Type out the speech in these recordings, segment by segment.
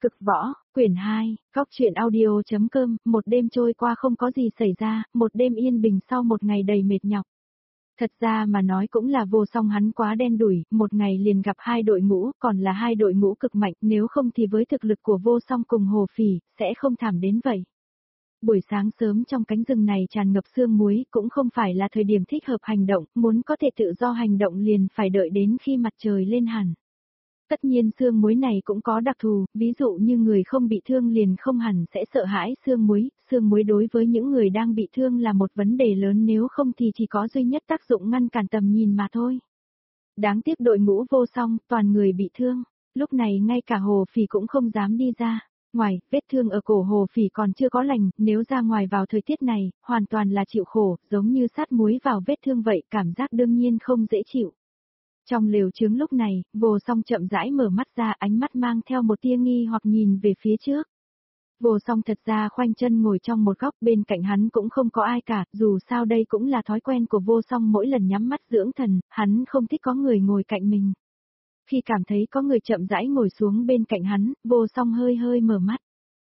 Cực võ, quyển 2, góc truyện audio.com, một đêm trôi qua không có gì xảy ra, một đêm yên bình sau một ngày đầy mệt nhọc. Thật ra mà nói cũng là Vô Song hắn quá đen đủi, một ngày liền gặp hai đội ngũ, còn là hai đội ngũ cực mạnh, nếu không thì với thực lực của Vô Song cùng Hồ Phỉ, sẽ không thảm đến vậy. Buổi sáng sớm trong cánh rừng này tràn ngập sương muối, cũng không phải là thời điểm thích hợp hành động, muốn có thể tự do hành động liền phải đợi đến khi mặt trời lên hẳn. Tất nhiên sương muối này cũng có đặc thù, ví dụ như người không bị thương liền không hẳn sẽ sợ hãi sương muối đối với những người đang bị thương là một vấn đề lớn, nếu không thì chỉ có duy nhất tác dụng ngăn cản tầm nhìn mà thôi. Đáng tiếc đội ngũ Vô Song, toàn người bị thương, lúc này ngay cả Hồ Phỉ cũng không dám đi ra. Ngoài, vết thương ở cổ Hồ Phỉ còn chưa có lành, nếu ra ngoài vào thời tiết này, hoàn toàn là chịu khổ, giống như sát muối vào vết thương vậy, cảm giác đương nhiên không dễ chịu. Trong lều trướng lúc này, Vô Song chậm rãi mở mắt ra, ánh mắt mang theo một tia nghi hoặc nhìn về phía trước. Vô Song thật ra khoanh chân ngồi trong một góc, bên cạnh hắn cũng không có ai cả, dù sao đây cũng là thói quen của Vô Song, mỗi lần nhắm mắt dưỡng thần, hắn không thích có người ngồi cạnh mình. Khi cảm thấy có người chậm rãi ngồi xuống bên cạnh hắn, Vô Song hơi hơi mở mắt.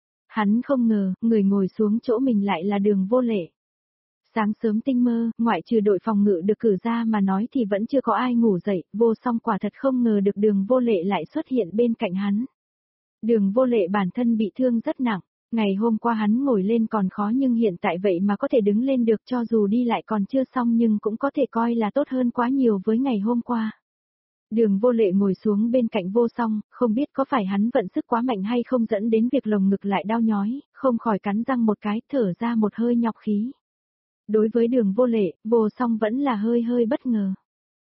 Hắn không ngờ, người ngồi xuống chỗ mình lại là Đường Vô Lệ. Sáng sớm tinh mơ, ngoại trừ đội phòng ngự được cử ra mà nói thì vẫn chưa có ai ngủ dậy, Vô Song quả thật không ngờ được Đường Vô Lệ lại xuất hiện bên cạnh hắn. Đường Vô Lệ bản thân bị thương rất nặng, ngày hôm qua hắn ngồi lên còn khó nhưng hiện tại vậy mà có thể đứng lên được, cho dù đi lại còn chưa xong nhưng cũng có thể coi là tốt hơn quá nhiều với ngày hôm qua. Đường Vô Lệ ngồi xuống bên cạnh Vô Song, không biết có phải hắn vận sức quá mạnh hay không dẫn đến việc lồng ngực lại đau nhói, không khỏi cắn răng một cái, thở ra một hơi nhọc khí. Đối với Đường Vô Lệ, Vô Song vẫn là hơi hơi bất ngờ.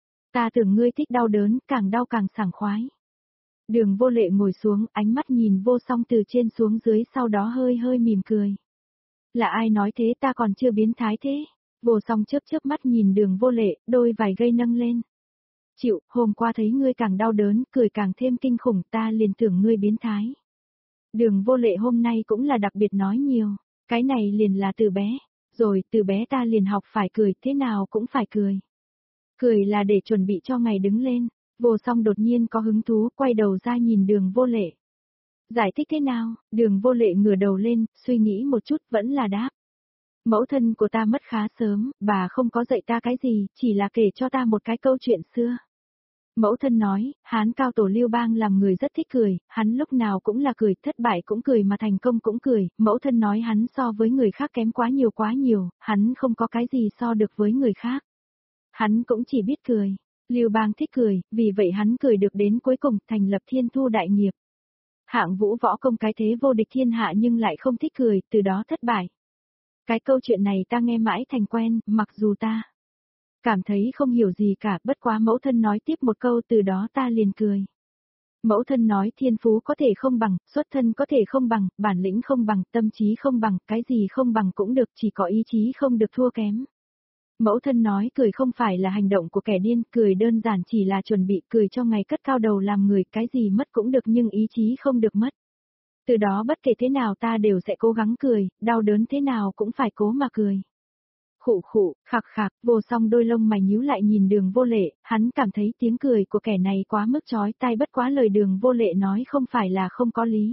Ta tưởng ngươi thích đau đớn, càng đau càng sảng khoái. Đường Vô Lệ ngồi xuống, ánh mắt nhìn Vô Song từ trên xuống dưới, sau đó hơi hơi mỉm cười. Là ai nói thế, ta còn chưa biến thái thế? Vô Song chớp chớp mắt nhìn Đường Vô Lệ, đôi vai gầy nâng lên. Chịu, hôm qua thấy ngươi càng đau đớn, cười càng thêm kinh khủng, ta liền tưởng ngươi biến thái. Đường Vô Lệ hôm nay cũng là đặc biệt nói nhiều, cái này liền là từ bé. Rồi, từ bé ta liền học phải cười, thế nào cũng phải cười. Cười là để chuẩn bị cho ngày đứng lên. Vô Song đột nhiên có hứng thú, quay đầu ra nhìn Đường Vô Lệ. Giải thích thế nào? Đường Vô Lệ ngửa đầu lên, suy nghĩ một chút vẫn là đáp. Mẫu thân của ta mất khá sớm, bà không có dạy ta cái gì, chỉ là kể cho ta một cái câu chuyện xưa. Mẫu thân nói, Hán cao tổ Lưu Bang làm người rất thích cười, hắn lúc nào cũng là cười, thất bại cũng cười mà thành công cũng cười, mẫu thân nói hắn so với người khác kém quá nhiều, hắn không có cái gì so được với người khác. Hắn cũng chỉ biết cười, Lưu Bang thích cười, vì vậy hắn cười được đến cuối cùng, thành lập Thiên Thu đại nghiệp. Hạng Vũ võ công cái thế vô địch thiên hạ nhưng lại không thích cười, từ đó thất bại. Cái câu chuyện này ta nghe mãi thành quen, mặc dù ta cảm thấy không hiểu gì cả, bất quá mẫu thân nói tiếp một câu, từ đó ta liền cười. Mẫu thân nói thiên phú có thể không bằng, xuất thân có thể không bằng, bản lĩnh không bằng, tâm trí không bằng, cái gì không bằng cũng được, chỉ có ý chí không được thua kém. Mẫu thân nói cười không phải là hành động của kẻ điên, cười đơn giản chỉ là chuẩn bị, cười cho ngày cất cao đầu làm người, cái gì mất cũng được nhưng ý chí không được mất. Từ đó bất kể thế nào ta đều sẽ cố gắng cười, đau đớn thế nào cũng phải cố mà cười. Khụ khụ, khạc khạc, Vô Song đôi lông mày nhíu lại nhìn Đường Vô Lệ, hắn cảm thấy tiếng cười của kẻ này quá mức chói tai, bất quá lời Đường Vô Lệ nói không phải là không có lý.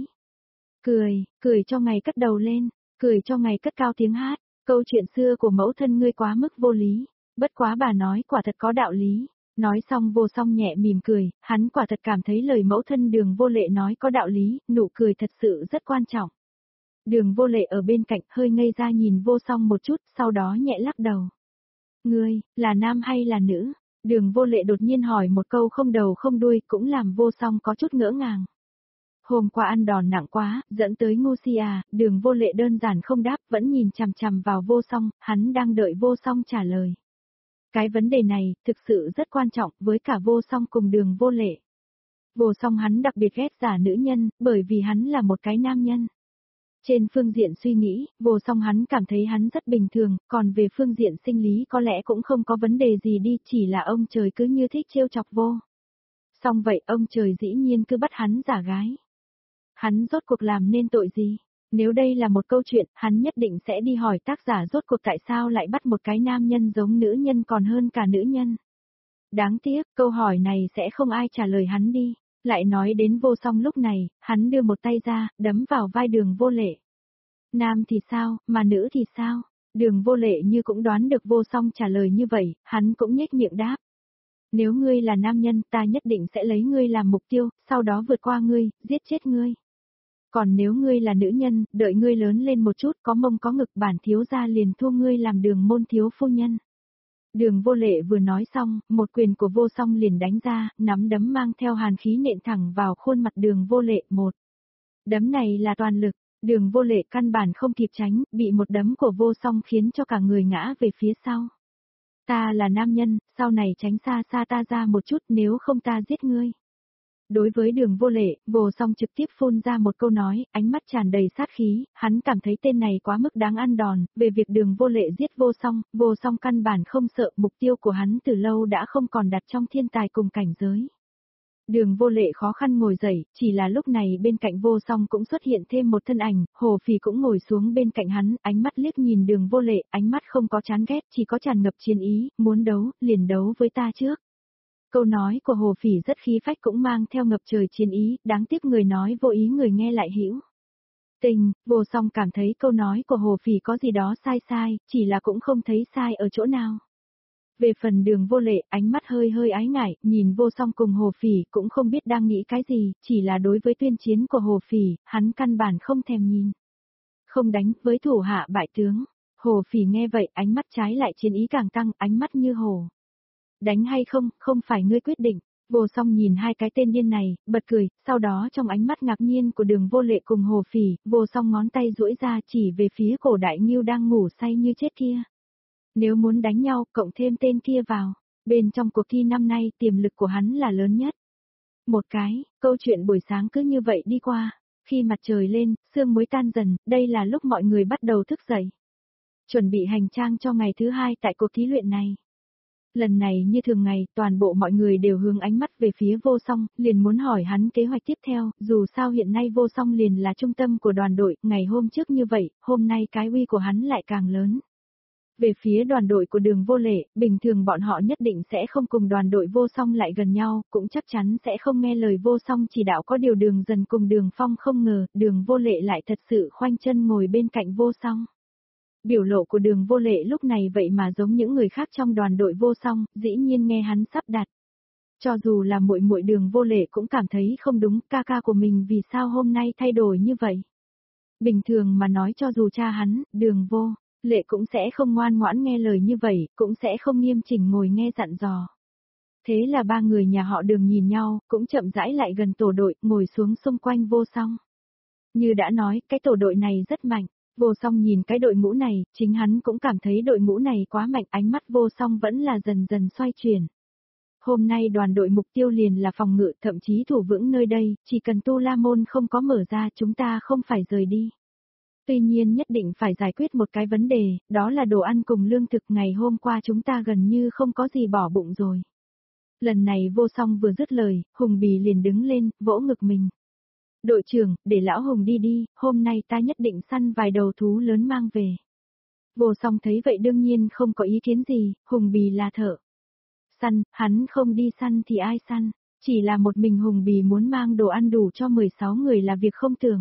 Cười cho ngày cất đầu lên, cười cho ngày cất cao tiếng hát, câu chuyện xưa của mẫu thân ngươi quá mức vô lý, bất quá bà nói quả thật có đạo lý. Nói xong Vô Song nhẹ mỉm cười, hắn quả thật cảm thấy lời mẫu thân Đường Vô Lệ nói có đạo lý, nụ cười thật sự rất quan trọng. Đường Vô Lệ ở bên cạnh hơi ngây ra nhìn Vô Song một chút, sau đó nhẹ lắc đầu. Ngươi, là nam hay là nữ? Đường Vô Lệ đột nhiên hỏi một câu không đầu không đuôi, cũng làm Vô Song có chút ngỡ ngàng. Hôm qua ăn đòn nặng quá, dẫn tới ngu si à, Đường Vô Lệ đơn giản không đáp, vẫn nhìn chằm chằm vào Vô Song, hắn đang đợi Vô Song trả lời. Cái vấn đề này, thực sự rất quan trọng, với cả Vô Song cùng Đường Vô Lệ. Vô Song hắn đặc biệt ghét giả nữ nhân, bởi vì hắn là một cái nam nhân. Trên phương diện suy nghĩ, Vô Song hắn cảm thấy hắn rất bình thường, còn về phương diện sinh lý có lẽ cũng không có vấn đề gì đi, chỉ là ông trời cứ như thích trêu chọc vô. Xong vậy ông trời dĩ nhiên cứ bắt hắn giả gái. Hắn rốt cuộc làm nên tội gì? Nếu đây là một câu chuyện, hắn nhất định sẽ đi hỏi tác giả rốt cuộc tại sao lại bắt một cái nam nhân giống nữ nhân còn hơn cả nữ nhân. Đáng tiếc, câu hỏi này sẽ không ai trả lời hắn đi. Lại nói đến Vô Song lúc này, hắn đưa một tay ra, đấm vào vai Đường Vô Lệ. Nam thì sao, mà nữ thì sao? Đường Vô Lệ như cũng đoán được Vô Song trả lời như vậy, hắn cũng nhếch miệng đáp. Nếu ngươi là nam nhân, ta nhất định sẽ lấy ngươi làm mục tiêu, sau đó vượt qua ngươi, giết chết ngươi. Còn nếu ngươi là nữ nhân, đợi ngươi lớn lên một chút, có mông có ngực, bản thiếu gia liền thua ngươi làm Đường môn thiếu phu nhân. Đường Vô Lệ vừa nói xong, một quyền của Vô Song liền đánh ra, nắm đấm mang theo hàn khí nện thẳng vào khuôn mặt Đường Vô Lệ. Một đấm này là toàn lực, Đường Vô Lệ căn bản không kịp tránh, bị một đấm của Vô Song khiến cho cả người ngã về phía sau. Ta là nam nhân, sau này tránh xa xa ta ra một chút, nếu không ta giết ngươi. Đối với Đường Vô Lệ, Vô Song trực tiếp phun ra một câu nói, ánh mắt tràn đầy sát khí, hắn cảm thấy tên này quá mức đáng ăn đòn, về việc Đường Vô Lệ giết Vô Song căn bản không sợ, mục tiêu của hắn từ lâu đã không còn đặt trong thiên tài cùng cảnh giới. Đường Vô Lệ khó khăn ngồi dậy, chỉ là lúc này bên cạnh Vô Song cũng xuất hiện thêm một thân ảnh, Hồ Phỉ cũng ngồi xuống bên cạnh hắn, ánh mắt liếc nhìn Đường Vô Lệ, ánh mắt không có chán ghét, chỉ có tràn ngập chiến ý, muốn đấu, liền đấu với ta trước. Câu nói của Hồ Phỉ rất khí phách cũng mang theo ngập trời chiến ý, đáng tiếc người nói vô ý người nghe lại hữu tình. Vô Song cảm thấy câu nói của Hồ Phỉ có gì đó sai sai, chỉ là cũng không thấy sai ở chỗ nào. Về phần Đường Vô Lệ, ánh mắt hơi hơi ái ngại, nhìn Vô Song cùng Hồ Phỉ cũng không biết đang nghĩ cái gì, chỉ là đối với tuyên chiến của Hồ Phỉ, hắn căn bản không thèm nhìn. Không đánh với thủ hạ bại tướng. Hồ Phỉ nghe vậy, ánh mắt trái lại chiến ý càng tăng, ánh mắt như hồ. Đánh hay không, không phải ngươi quyết định. Vô Song nhìn hai cái tên điên này, bật cười, sau đó trong ánh mắt ngạc nhiên của Đường Vô Lệ cùng Hồ Phỉ, Vô Song ngón tay duỗi ra chỉ về phía cổ đại ngưu đang ngủ say như chết kia. Nếu muốn đánh nhau, cộng thêm tên kia vào. Bên trong cuộc thi năm nay, tiềm lực của hắn là lớn nhất. Một cái, câu chuyện buổi sáng cứ như vậy đi qua. Khi mặt trời lên, sương muối tan dần, đây là lúc mọi người bắt đầu thức dậy. Chuẩn bị hành trang cho ngày thứ hai tại cuộc thí luyện này. Lần này như thường ngày, toàn bộ mọi người đều hướng ánh mắt về phía Vô Song, liền muốn hỏi hắn kế hoạch tiếp theo, dù sao hiện nay Vô Song liền là trung tâm của đoàn đội, ngày hôm trước như vậy, hôm nay cái uy của hắn lại càng lớn. Về phía đoàn đội của Đường Vô Lệ, bình thường bọn họ nhất định sẽ không cùng đoàn đội Vô Song lại gần nhau, cũng chắc chắn sẽ không nghe lời Vô Song chỉ đạo, có điều Đường Dần cùng Đường Phong không ngờ, Đường Vô Lệ lại thật sự khoanh chân ngồi bên cạnh Vô Song. Biểu lộ của Đường Vô Lệ lúc này vậy mà giống những người khác trong đoàn đội Vô Song, dĩ nhiên nghe hắn sắp đặt. Cho dù là muội muội Đường Vô Lệ cũng cảm thấy không đúng, ca ca của mình vì sao hôm nay thay đổi như vậy. Bình thường mà nói cho dù cha hắn, Đường Vô Lệ cũng sẽ không ngoan ngoãn nghe lời như vậy, cũng sẽ không nghiêm chỉnh ngồi nghe dặn dò. Thế là ba người nhà họ Đường nhìn nhau, cũng chậm rãi lại gần tổ đội, ngồi xuống xung quanh Vô Song. Như đã nói, cái tổ đội này rất mạnh. Vô Song nhìn cái đội ngũ này, chính hắn cũng cảm thấy đội ngũ này quá mạnh, ánh mắt Vô Song vẫn là dần dần xoay chuyển. Hôm nay đoàn đội mục tiêu liền là phòng ngự, thậm chí thủ vững nơi đây, chỉ cần Tu La Môn không có mở ra chúng ta không phải rời đi. Tuy nhiên nhất định phải giải quyết một cái vấn đề, đó là đồ ăn cùng lương thực, ngày hôm qua chúng ta gần như không có gì bỏ bụng rồi. Lần này Vô Song vừa dứt lời, Hùng Bì liền đứng lên, vỗ ngực mình. Đội trưởng, để lão Hùng đi đi, hôm nay ta nhất định săn vài đầu thú lớn mang về. Vô Song thấy vậy đương nhiên không có ý kiến gì, Hùng Bì là thợ săn, hắn không đi săn thì ai săn, chỉ là một mình Hùng Bì muốn mang đồ ăn đủ cho 16 người là việc không tưởng.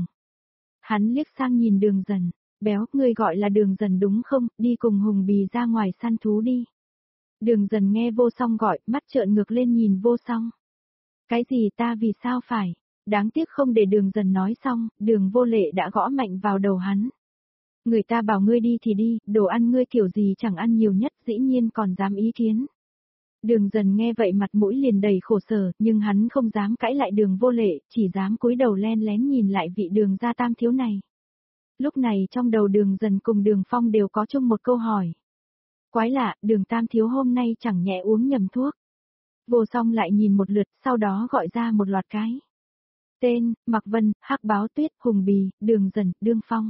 Hắn liếc sang nhìn Đường Dần, béo, ngươi gọi là Đường Dần đúng không, đi cùng Hùng Bì ra ngoài săn thú đi. Đường Dần nghe Vô Song gọi, mắt trợn ngược lên nhìn Vô Song. Cái gì ta vì sao phải? Đáng tiếc không để Đường Dần nói xong, Đường Vô Lệ đã gõ mạnh vào đầu hắn. Người ta bảo ngươi đi thì đi, đồ ăn ngươi kiểu gì chẳng ăn nhiều nhất, dĩ nhiên còn dám ý kiến. Đường Dần nghe vậy mặt mũi liền đầy khổ sở, nhưng hắn không dám cãi lại Đường Vô Lệ, chỉ dám cúi đầu len lén nhìn lại vị Đường gia tam thiếu này. Lúc này trong đầu Đường Dần cùng Đường Phong đều có chung một câu hỏi. Quái lạ, Đường tam thiếu hôm nay chẳng nhẹ uống nhầm thuốc. Vô Song lại nhìn một lượt, sau đó gọi ra một loạt cái tên: Mạc Vân, Hắc Báo Tuyết, Hùng Bì, Đường Dần, Đường Phong.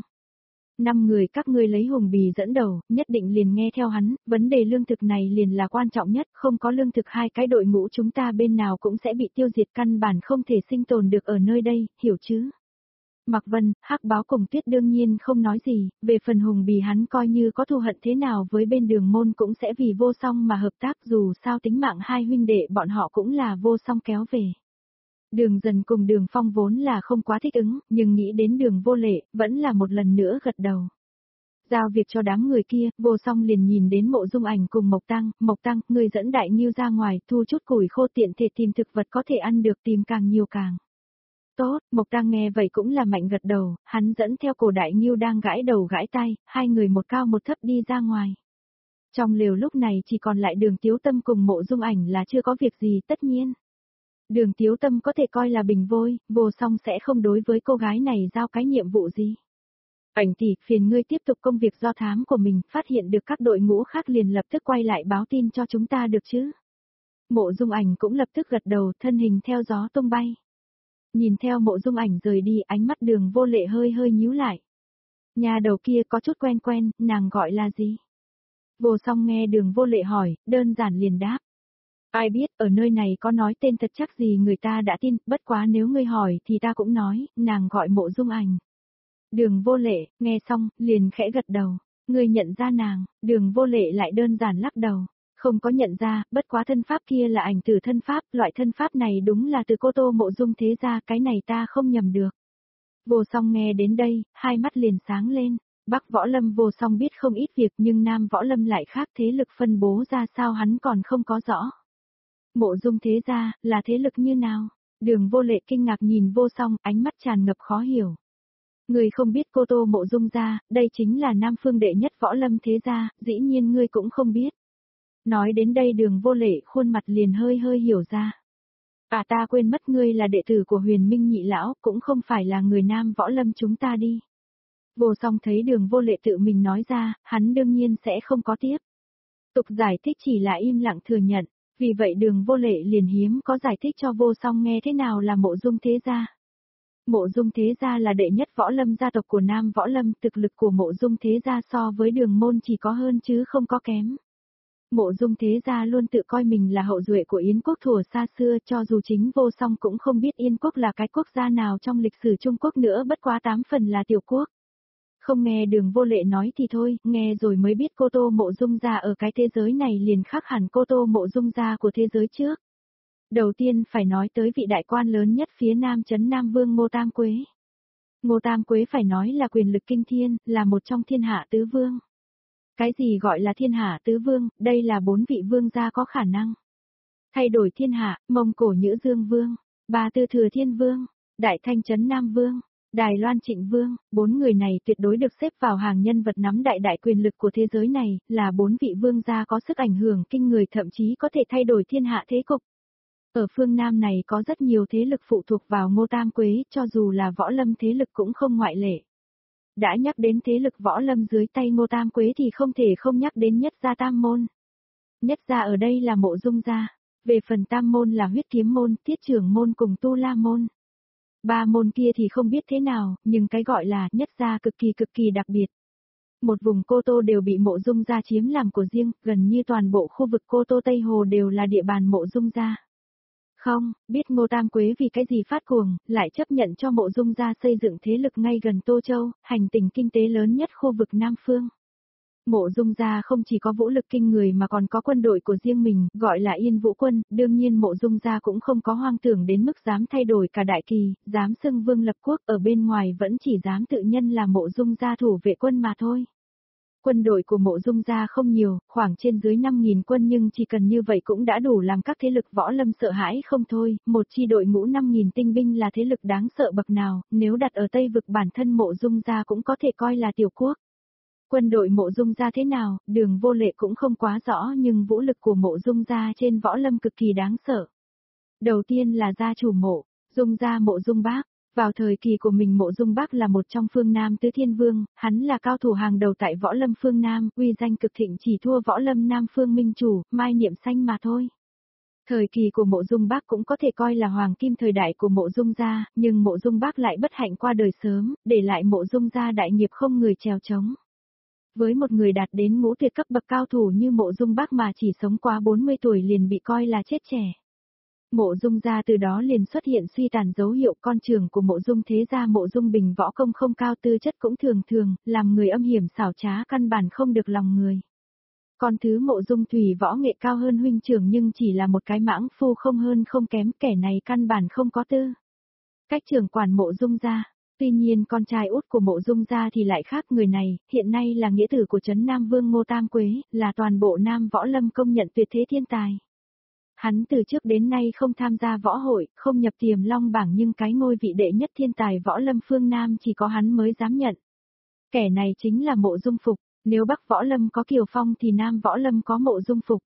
5 người các ngươi lấy Hùng Bì dẫn đầu, nhất định liền nghe theo hắn, vấn đề lương thực này liền là quan trọng nhất, không có lương thực hai cái đội ngũ chúng ta bên nào cũng sẽ bị tiêu diệt, căn bản không thể sinh tồn được ở nơi đây, hiểu chứ? Mạc Vân, Hắc Báo cùng Tuyết đương nhiên không nói gì, về phần Hùng Bì hắn coi như có thù hận thế nào với bên Đường môn cũng sẽ vì Vô Song mà hợp tác, dù sao tính mạng hai huynh đệ bọn họ cũng là Vô Song kéo về. Đường Dần cùng Đường Phong vốn là không quá thích ứng, nhưng nghĩ đến Đường Vô Lệ, vẫn là một lần nữa gật đầu. Giao việc cho đám người kia, Vô Song liền nhìn đến Mộ Dung Ảnh cùng Mộc Tăng, người dẫn Đại Ngưu ra ngoài, thu chút củi khô tiện thể tìm thực vật có thể ăn được, tìm càng nhiều càng tốt. Mộc Tăng nghe vậy cũng là mạnh gật đầu, hắn dẫn theo cổ Đại Ngưu đang gãi đầu gãi tai, hai người một cao một thấp đi ra ngoài. Trong lều lúc này chỉ còn lại Đường Tiếu Tâm cùng Mộ Dung Ảnh là chưa có việc gì, tất nhiên. Đường Tiếu Tâm có thể coi là bình vôi, Vô Song sẽ không đối với cô gái này giao cái nhiệm vụ gì. Ảnh tỷ, phiền ngươi tiếp tục công việc do thám của mình, phát hiện được các đội ngũ khác liền lập tức quay lại báo tin cho chúng ta được chứ. Mộ Dung Ảnh cũng lập tức gật đầu, thân hình theo gió tung bay. Nhìn theo Mộ Dung Ảnh rời đi, ánh mắt Đường Vô Lệ hơi hơi nhíu lại. Nhà đầu kia có chút quen quen, nàng gọi là gì? Vô Song nghe Đường Vô Lệ hỏi, đơn giản liền đáp. Ai biết, ở nơi này có nói tên thật chắc gì người ta đã tin, bất quá nếu ngươi hỏi thì ta cũng nói, nàng gọi Mộ Dung Ảnh. Đường Vô Lệ, nghe xong, liền khẽ gật đầu. Ngươi nhận ra nàng, Đường Vô Lệ lại đơn giản lắc đầu. Không có nhận ra, bất quá thân pháp kia là ảnh tử thân pháp, loại thân pháp này đúng là từ Cô Tô Mộ Dung thế ra, cái này ta không nhầm được. Vô Song nghe đến đây, hai mắt liền sáng lên. Bắc Võ Lâm Vô Song biết không ít việc nhưng Nam Võ Lâm lại khác, thế lực phân bố ra sao hắn còn không có rõ. Mộ Dung thế gia, là thế lực như nào? Đường Vô Lệ kinh ngạc nhìn Vô Song, ánh mắt tràn ngập khó hiểu. Ngươi không biết Cô Tô Mộ Dung gia, đây chính là Nam Phương đệ nhất Võ Lâm thế gia, dĩ nhiên ngươi cũng không biết. Nói đến đây Đường Vô Lệ khuôn mặt liền hơi hơi hiểu ra. À, ta quên mất ngươi là đệ tử của Huyền Minh nhị lão, cũng không phải là người Nam Võ Lâm chúng ta đi. Vô Song thấy Đường Vô Lệ tự mình nói ra, hắn đương nhiên sẽ không có tiếp tục giải thích, chỉ là im lặng thừa nhận. Vì vậy Đường Vô Lệ liền hiếm có giải thích cho Vô Song nghe thế nào là Mộ Dung thế gia. Mộ Dung thế gia là đệ nhất Võ Lâm gia tộc của Nam Võ Lâm, thực lực của Mộ Dung thế gia so với Đường môn chỉ có hơn chứ không có kém. Mộ Dung thế gia luôn tự coi mình là hậu duệ của Yến quốc thuở xa xưa, cho dù chính Vô Song cũng không biết Yên quốc là cái quốc gia nào trong lịch sử Trung Quốc nữa, bất quá 8 phần là tiểu quốc. Không nghe Đường Vô Lệ nói thì thôi, nghe rồi mới biết Cô Tô Mộ Dung gia ở cái thế giới này liền khác hẳn Cô Tô Mộ Dung gia của thế giới trước. Đầu tiên phải nói tới vị đại quan lớn nhất phía Nam Trấn Nam Vương Ngô Tam Quế. Ngô Tam Quế phải nói là quyền lực kinh thiên, là một trong thiên hạ tứ vương. Cái gì gọi là thiên hạ tứ vương, đây là 4 vị vương gia có khả năng thay đổi thiên hạ, Mông Cổ Nhữ Dương Vương, Ba Tư Thừa Thiên Vương, Đại Thanh Trấn Nam Vương, Đài Loan Trịnh Vương, 4 người này tuyệt đối được xếp vào hàng nhân vật nắm đại quyền lực của thế giới này, là 4 vị vương gia có sức ảnh hưởng kinh người, thậm chí có thể thay đổi thiên hạ thế cục. Ở phương Nam này có rất nhiều thế lực phụ thuộc vào Ngô Tam Quế, cho dù là Võ Lâm thế lực cũng không ngoại lệ. Đã nhắc đến thế lực Võ Lâm dưới tay Ngô Tam Quế thì không thể không nhắc đến nhất gia Tam môn. Nhất gia ở đây là Mộ Dung gia, về phần Tam môn là Huyết Kiếm môn, Tiết Trưởng môn cùng Tu La môn. 3 môn kia thì không biết thế nào, nhưng cái gọi là nhất gia cực kỳ đặc biệt. Một vùng Cô Tô đều bị Mộ Dung gia chiếm làm của riêng, gần như toàn bộ khu vực Cô Tô Tây Hồ đều là địa bàn Mộ Dung gia. Không, biết Ngô Tam Quế vì cái gì phát cuồng, lại chấp nhận cho Mộ Dung gia xây dựng thế lực ngay gần Tô Châu, hành tinh kinh tế lớn nhất khu vực Nam Phương. Mộ Dung gia không chỉ có vũ lực kinh người mà còn có quân đội của riêng mình, gọi là Yên Vũ quân, đương nhiên Mộ Dung gia cũng không có hoang tưởng đến mức dám thay đổi cả đại kỳ, dám xưng vương lập quốc, ở bên ngoài vẫn chỉ dám tự nhân là Mộ Dung gia thủ vệ quân mà thôi. Quân đội của Mộ Dung gia không nhiều, khoảng trên dưới 5.000 quân, nhưng chỉ cần như vậy cũng đã đủ làm các thế lực Võ Lâm sợ hãi không thôi, một chi đội ngũ 5.000 tinh binh là thế lực đáng sợ bậc nào, nếu đặt ở Tây vực bản thân Mộ Dung gia cũng có thể coi là tiểu quốc. Quân đội Mộ Dung gia thế nào, Đường Vô Lệ cũng không quá rõ, nhưng vũ lực của Mộ Dung gia trên Võ Lâm cực kỳ đáng sợ. Đầu tiên là gia chủ Mộ Dung gia Mộ Dung Bác. Vào thời kỳ của mình Mộ Dung Bác là một trong phương Nam tứ thiên vương, hắn là cao thủ hàng đầu tại Võ Lâm phương Nam, uy danh cực thịnh, chỉ thua Võ Lâm Nam phương minh chủ, Mai Niệm Xanh mà thôi. Thời kỳ của Mộ Dung Bác cũng có thể coi là hoàng kim thời đại của Mộ Dung gia, nhưng Mộ Dung Bác lại bất hạnh qua đời sớm, để lại Mộ Dung gia đại nghiệp không người chèo chống. Với một người đạt đến ngũ tuyệt cấp bậc cao thủ như Mộ Dung Bác mà chỉ sống quá 40 tuổi liền bị coi là chết trẻ. Mộ Dung gia từ đó liền xuất hiện suy tàn dấu hiệu, con trưởng của Mộ Dung thế gia Mộ Dung Bình võ công không cao, tư chất cũng thường, làm người âm hiểm xảo trá, căn bản không được lòng người. Con thứ Mộ Dung Thủy võ nghệ cao hơn huynh trưởng nhưng chỉ là một cái mãng phu không hơn không kém, kẻ này căn bản không có tư cách trưởng quản Mộ Dung gia. Tuy nhiên con trai út của Mộ Dung gia thì lại khác, người này, hiện nay là nghĩa tử của Trấn Nam Vương Ngô Tam Quế, là toàn bộ Nam Võ Lâm công nhận tuyệt thế thiên tài. Hắn từ trước đến nay không tham gia võ hội, không nhập Tiềm Long bảng nhưng cái ngôi vị đệ nhất thiên tài Võ Lâm phương Nam chỉ có hắn mới dám nhận. Kẻ này chính là Mộ Dung Phục, nếu Bắc Võ Lâm có Kiều Phong thì Nam Võ Lâm có Mộ Dung Phục.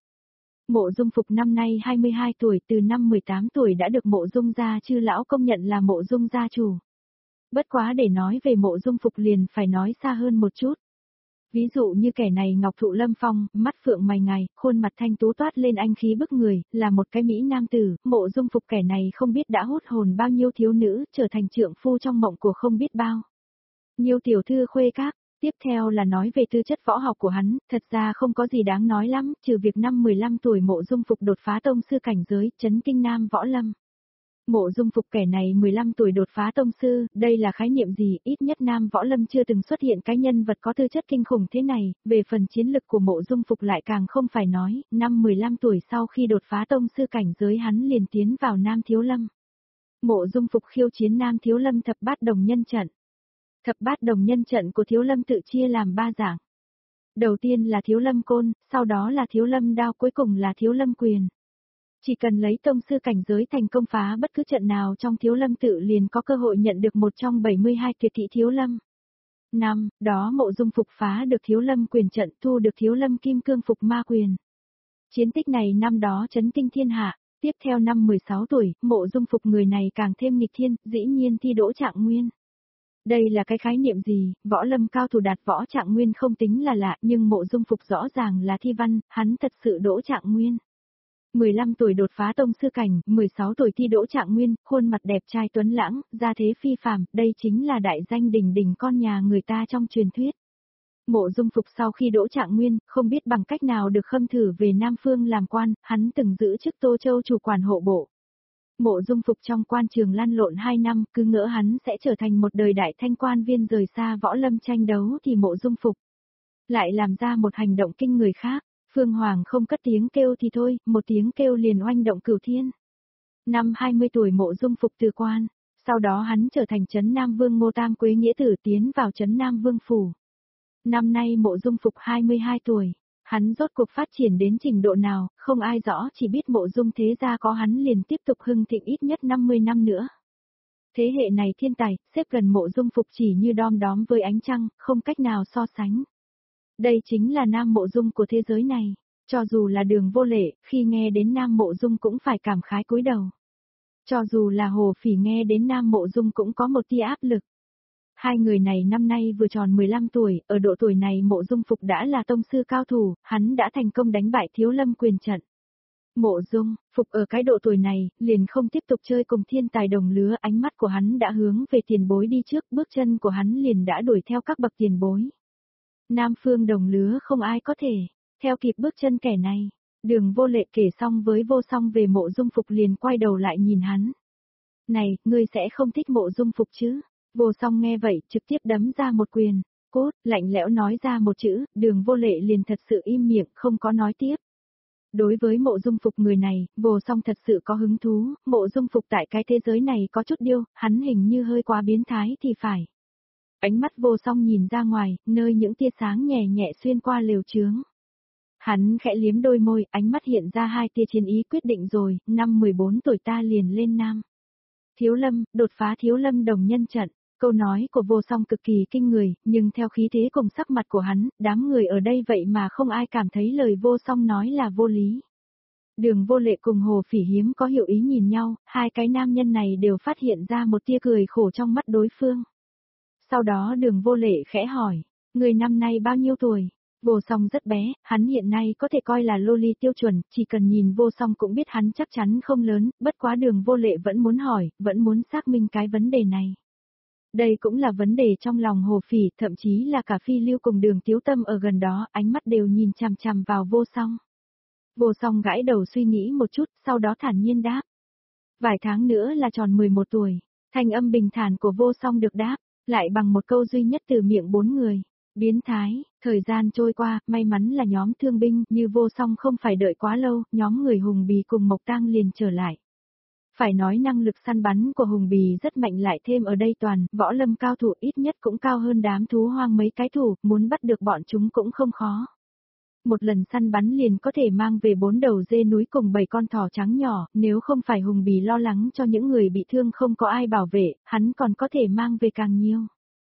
Mộ Dung Phục năm nay 22 tuổi, từ năm 18 tuổi đã được Mộ Dung gia chư lão công nhận là Mộ Dung gia chủ. Bất quá để nói về Mộ Dung Phục liền phải nói xa hơn một chút. Ví dụ như kẻ này ngọc thụ lâm phong, mắt phượng mày ngài, khuôn mặt thanh tú toát lên anh khí bức người, là một cái mỹ nam tử, Mộ Dung Phục kẻ này không biết đã hút hồn bao nhiêu thiếu nữ, trở thành trượng phu trong mộng của không biết bao nhiêu tiểu thư khuê các. Tiếp theo là nói về tư chất võ học của hắn, thật ra không có gì đáng nói lắm, trừ việc năm 15 tuổi Mộ Dung Phục đột phá tông sư cảnh giới, chấn kinh Nam Võ Lâm. Mộ Dung Phục kẻ này 15 tuổi đột phá tông sư, đây là khái niệm gì, ít nhất Nam Võ Lâm chưa từng xuất hiện cái nhân vật có tư chất kinh khủng thế này, về phần chiến lực của Mộ Dung Phục lại càng không phải nói, năm 15 tuổi sau khi đột phá tông sư cảnh giới hắn liền tiến vào Nam Thiếu Lâm. Mộ Dung Phục khiêu chiến Nam Thiếu Lâm thập bát đồng nhân trận. Thập bát đồng nhân trận của Thiếu Lâm tự chia làm 3 dạng. Đầu tiên là Thiếu Lâm côn, sau đó là Thiếu Lâm đao, cuối cùng là Thiếu Lâm quyền. Chỉ cần lấy tông sư cảnh giới thành công phá bất cứ trận nào trong Thiếu Lâm tự liền có cơ hội nhận được một trong 72 tuyệt thị Thiếu Lâm. Năm đó Mộ Dung Phục phá được Thiếu Lâm quyền trận, thu được Thiếu Lâm kim cương phục ma quyền. Chiến tích này năm đó chấn kinh thiên hạ. Tiếp theo năm 16 tuổi, Mộ Dung Phục người này càng thêm nghịch thiên, dĩ nhiên thi đỗ trạng nguyên. Đây là cái khái niệm gì, võ lâm cao thủ đạt võ trạng nguyên không tính là lạ, nhưng Mộ Dung Phục rõ ràng là thi văn, hắn thật sự đỗ trạng nguyên. 15 tuổi đột phá tông sư cảnh, 16 tuổi thi đỗ trạng nguyên, khuôn mặt đẹp trai tuấn lãng, gia thế phi phàm, đây chính là đại danh đỉnh đỉnh con nhà người ta trong truyền thuyết. Mộ Dung Phục sau khi đỗ trạng nguyên, không biết bằng cách nào được khâm thử về Nam Phương làm quan, hắn từng giữ chức Tô Châu chủ quản hộ bộ. Mộ Dung Phục trong quan trường lăn lộn 2 năm, cứ ngỡ hắn sẽ trở thành một đời đại thanh quan viên rời xa võ lâm tranh đấu thì Mộ Dung Phục lại làm ra một hành động kinh người khác. Phương Hoàng không cất tiếng kêu thì thôi, một tiếng kêu liền oanh động cửu thiên. Năm 20 tuổi Mộ Dung Phục từ quan, sau đó hắn trở thành Trấn Nam Vương Ngô Tam Quế nghĩa tử tiến vào Trấn Nam Vương phủ. Năm nay Mộ Dung Phục 22 tuổi, hắn rốt cuộc phát triển đến trình độ nào, không ai rõ, chỉ biết Mộ Dung thế gia có hắn liền tiếp tục hưng thịnh ít nhất 50 năm nữa. Thế hệ này thiên tài, xếp gần Mộ Dung Phục chỉ như đom đóm với ánh trăng, không cách nào so sánh. Đây chính là Nam Mộ Dung của thế giới này, cho dù là Đường Vô Lệ, khi nghe đến Nam Mộ Dung cũng phải cảm khái cúi đầu. Cho dù là Hồ Phỉ nghe đến Nam Mộ Dung cũng có một tia áp lực. Hai người này năm nay vừa tròn 15 tuổi, ở độ tuổi này Mộ Dung Phục đã là tông sư cao thủ, hắn đã thành công đánh bại Thiếu Lâm quyền trận. Mộ Dung Phục ở cái độ tuổi này, liền không tiếp tục chơi cùng thiên tài đồng lứa, ánh mắt của hắn đã hướng về tiền bối đi trước, bước chân của hắn liền đã đuổi theo các bậc tiền bối. Nam Phương đồng lứa không ai có thể theo kịp bước chân kẻ này. Đường Vô Lệ kể xong với Vô Song về Mộ Dung Phục liền quay đầu lại nhìn hắn. Này, ngươi sẽ không thích Mộ Dung Phục chứ? Vô Song nghe vậy, trực tiếp đấm ra một quyền. Cốt, lạnh lẽo nói ra một chữ, Đường Vô Lệ liền thật sự im miệng, không có nói tiếp. Đối với Mộ Dung Phục người này, Vô Song thật sự có hứng thú, Mộ Dung Phục tại cái thế giới này có chút điêu, hắn hình như hơi quá biến thái thì phải. Ánh mắt Vô Song nhìn ra ngoài, nơi những tia sáng nhẹ nhẹ xuyên qua lều chướng. Hắn khẽ liếm đôi môi, ánh mắt hiện ra hai tia chiến ý, quyết định rồi, năm 14 tuổi ta liền lên Nam Thiếu Lâm, đột phá Thiếu Lâm đồng nhân trận. Câu nói của Vô Song cực kỳ kinh người, nhưng theo khí thế cùng sắc mặt của hắn, đám người ở đây vậy mà không ai cảm thấy lời Vô Song nói là vô lý. Đường Vô Lệ cùng Hồ Phỉ hiếm có hiểu ý nhìn nhau, hai cái nam nhân này đều phát hiện ra một tia cười khổ trong mắt đối phương. Sau đó Đường Vô Lệ khẽ hỏi, người năm nay bao nhiêu tuổi? Vô Song rất bé, hắn hiện nay có thể coi là loli tiêu chuẩn, chỉ cần nhìn Vô Song cũng biết hắn chắc chắn không lớn, bất quá Đường Vô Lệ vẫn muốn hỏi, vẫn muốn xác minh cái vấn đề này. Đây cũng là vấn đề trong lòng Hồ Phỉ, thậm chí là cả Phi Lưu cùng Đường Tiếu Tâm ở gần đó, ánh mắt đều nhìn chằm chằm vào Vô Song. Vô Song gãi đầu suy nghĩ một chút, sau đó thản nhiên đáp. Vài tháng nữa là tròn 11 tuổi, thanh âm bình thản của Vô Song được đáp, lại bằng một câu duy nhất từ miệng bốn người. Biến thái, thời gian trôi qua, may mắn là nhóm thương binh như Vô Song không phải đợi quá lâu, nhóm người Hùng Bì cùng Mộc Tang liền trở lại. Phải nói năng lực săn bắn của Hùng Bì rất mạnh, lại thêm ở đây toàn võ lâm cao thủ, ít nhất cũng cao hơn đám thú hoang mấy cái thủ, muốn bắt được bọn chúng cũng không khó. Một lần săn bắn liền có thể mang về 4 đầu dê núi cùng 7 con thỏ trắng nhỏ, nếu không phải Hùng Bì lo lắng cho những người bị thương không có ai bảo vệ, hắn còn có thể mang về càng nhiều.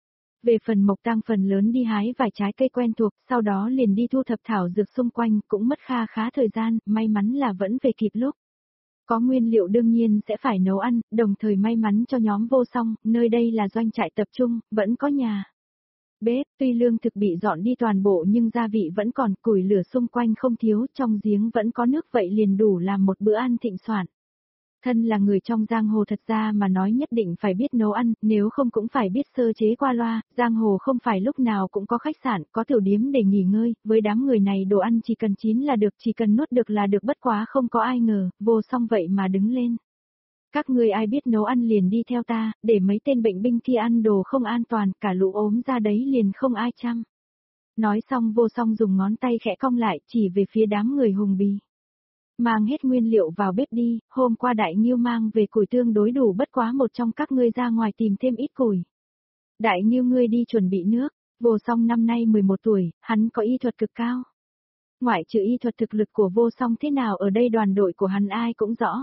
Về phần Mộc Tang phần lớn đi hái vài trái cây quen thuộc, sau đó liền đi thu thập thảo dược xung quanh, cũng mất khá thời gian, may mắn là vẫn về kịp lúc. Có nguyên liệu đương nhiên sẽ phải nấu ăn, đồng thời may mắn cho nhóm Vô Song, nơi đây là doanh trại tập trung, vẫn có nhà bếp, tuy lương thực bị dọn đi toàn bộ nhưng gia vị vẫn còn, củi lửa xung quanh không thiếu, trong giếng vẫn có nước, vậy liền đủ làm một bữa ăn thịnh soạn. Thân là người trong giang hồ, thật ra mà nói nhất định phải biết nấu ăn, nếu không cũng phải biết sơ chế qua loa, giang hồ không phải lúc nào cũng có khách sạn, có tiểu điếm để nghỉ ngơi, với đám người này đồ ăn chỉ cần chín là được, chỉ cần nuốt được là được, bất quá không có ai ngờ, Vô Song vậy mà đứng lên. Các ngươi ai biết nấu ăn liền đi theo ta, để mấy tên bệnh binh kia ăn đồ không an toàn, cả lũ ốm ra đấy liền không ai chăm. Nói xong Vô Song dùng ngón tay khẽ cong lại, chỉ về phía đám người Hùng Bì. Mang hết nguyên liệu vào bếp đi, hôm qua Đại Nghiêu mang về củi tương đối đủ, bất quá một trong các ngươi ra ngoài tìm thêm ít củi. Đại Nghiêu ngươi đi chuẩn bị nước, Vô Song năm nay 11 tuổi, hắn có y thuật cực cao. Ngoại trừ y thuật, thực lực của Vô Song thế nào ở đây đoàn đội của hắn ai cũng rõ.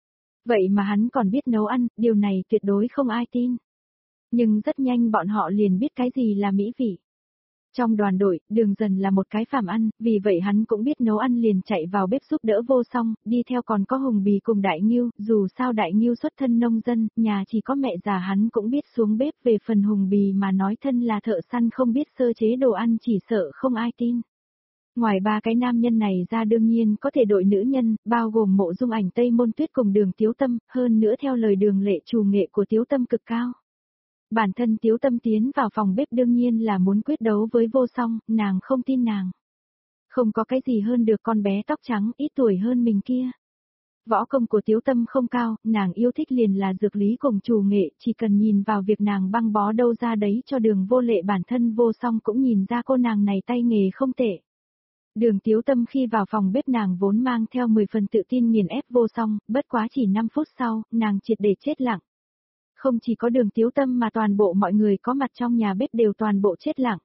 Vậy mà hắn còn biết nấu ăn, điều này tuyệt đối không ai tin. Nhưng rất nhanh bọn họ liền biết cái gì là mỹ vị. Trong đoàn đội, Đường Dần là một cái phàm ăn, vì vậy hắn cũng biết nấu ăn, liền chạy vào bếp giúp đỡ Vô Song, đi theo còn có Hùng Bì cùng Đại Nghiêu, dù sao Đại Nghiêu xuất thân nông dân, nhà chỉ có mẹ già, hắn cũng biết xuống bếp, về phần Hùng Bì mà nói thân là thợ săn không biết sơ chế đồ ăn chỉ sợ không ai tin. Ngoài ba cái nam nhân này ra đương nhiên có thể đội nữ nhân, bao gồm Mộ Dung Ảnh, Tây Môn Tuyết cùng Đường Tiếu Tâm, hơn nữa theo lời Đường Lệ trù nghệ của Tiếu Tâm cực cao. Bản thân Tiếu Tâm tiến vào phòng bếp đương nhiên là muốn quyết đấu với Vô Song, nàng không tin nàng. Không có cái gì hơn được con bé tóc trắng ít tuổi hơn mình kia. Võ công của Tiếu Tâm không cao, nàng yêu thích liền là dược lý cùng trù nghệ, chỉ cần nhìn vào việc nàng băng bó đâu ra đấy cho Đường Vô Lệ, bản thân Vô Song cũng nhìn ra cô nàng này tay nghề không tệ. Đường Tiếu Tâm khi vào phòng bếp nàng vốn mang theo 10 phần tự tin nghiền ép Vô Song, bất quá chỉ 5 phút sau, nàng triệt để chết lặng. Không chỉ có Đường Tiếu Tâm mà toàn bộ mọi người có mặt trong nhà bếp đều toàn bộ chết lặng.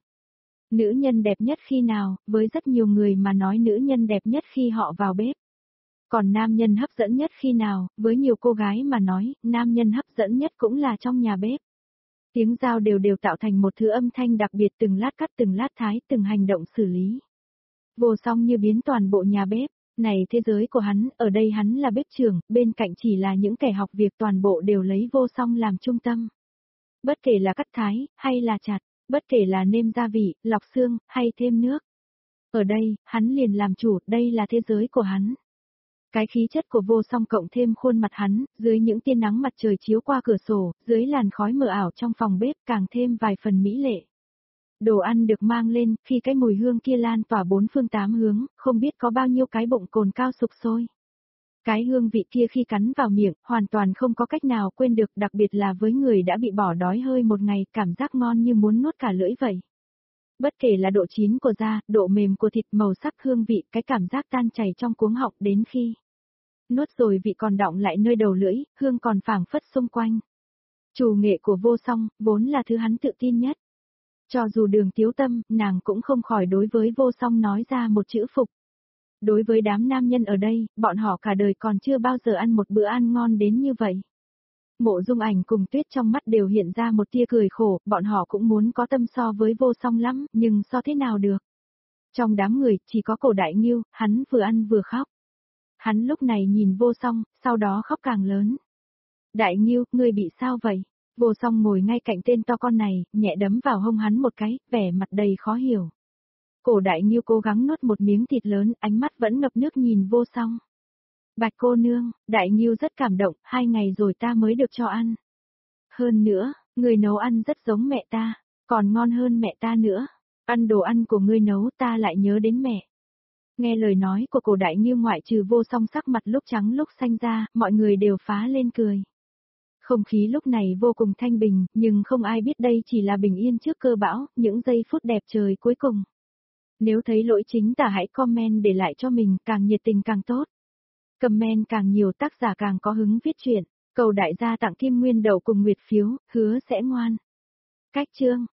Nữ nhân đẹp nhất khi nào, với rất nhiều người mà nói nữ nhân đẹp nhất khi họ vào bếp. Còn nam nhân hấp dẫn nhất khi nào, với nhiều cô gái mà nói, nam nhân hấp dẫn nhất cũng là trong nhà bếp. Tiếng dao đều tạo thành một thứ âm thanh đặc biệt, từng lát cắt, từng lát thái, từng hành động xử lý. Vô Song như biến toàn bộ nhà bếp, này thế giới của hắn, ở đây hắn là bếp trưởng, bên cạnh chỉ là những kẻ học việc, toàn bộ đều lấy Vô Song làm trung tâm. Bất kể là cắt thái, hay là chặt, bất kể là nêm gia vị, lọc xương, hay thêm nước. Ở đây, hắn liền làm chủ, đây là thế giới của hắn. Cái khí chất của Vô Song cộng thêm khuôn mặt hắn, dưới những tia nắng mặt trời chiếu qua cửa sổ, dưới làn khói mờ ảo trong phòng bếp càng thêm vài phần mỹ lệ. Đồ ăn được mang lên, khi cái mùi hương kia lan tỏa bốn phương tám hướng, không biết có bao nhiêu cái bụng cồn cao sục sôi. Cái hương vị kia khi cắn vào miệng, hoàn toàn không có cách nào quên được, đặc biệt là với người đã bị bỏ đói hơi một ngày, cảm giác ngon như muốn nuốt cả lưỡi vậy. Bất kể là độ chín của da, độ mềm của thịt, màu sắc, hương vị, cái cảm giác tan chảy trong cuống họng, đến khi nuốt rồi vị còn đọng lại nơi đầu lưỡi, hương còn phảng phất xung quanh. Trù nghệ của Vô Song, vốn là thứ hắn tự tin nhất. Cho dù Đường Tiếu Tâm, nàng cũng không khỏi đối với Vô Song nói ra một chữ phục. Đối với đám nam nhân ở đây, bọn họ cả đời còn chưa bao giờ ăn một bữa ăn ngon đến như vậy. Mộ Dung Ảnh cùng Tuyết trong mắt đều hiện ra một tia cười khổ, bọn họ cũng muốn có tâm so với Vô Song lắm, nhưng so thế nào được. Trong đám người, chỉ có Cổ Đại Nghiêu, hắn vừa ăn vừa khóc. Hắn lúc này nhìn Vô Song, sau đó khóc càng lớn. Đại Nghiêu, ngươi bị sao vậy? Vô Song ngồi ngay cạnh tên to con này, nhẹ đấm vào hông hắn một cái, vẻ mặt đầy khó hiểu. Cổ Đại Nghiêu cố gắng nuốt một miếng thịt lớn, ánh mắt vẫn ngập nước nhìn Vô Song. Bạch cô nương, Đại Nghiêu rất cảm động, 2 ngày rồi ta mới được cho ăn. Hơn nữa, người nấu ăn rất giống mẹ ta, còn ngon hơn mẹ ta nữa. Ăn đồ ăn của ngươi nấu ta lại nhớ đến mẹ. Nghe lời nói của Cổ Đại Nghiêu, ngoại trừ Vô Song sắc mặt lúc trắng lúc xanh ra, mọi người đều phá lên cười. Không khí lúc này vô cùng thanh bình, nhưng không ai biết đây chỉ là bình yên trước cơn bão, những giây phút đẹp trời cuối cùng. Nếu thấy lỗi chính tả hãy comment để lại cho mình, càng nhiệt tình càng tốt. Comment càng nhiều tác giả càng có hứng viết chuyện. Cầu đại gia tặng Kim Nguyên Đậu cùng Nguyệt phiếu, hứa sẽ ngoan. Cách chương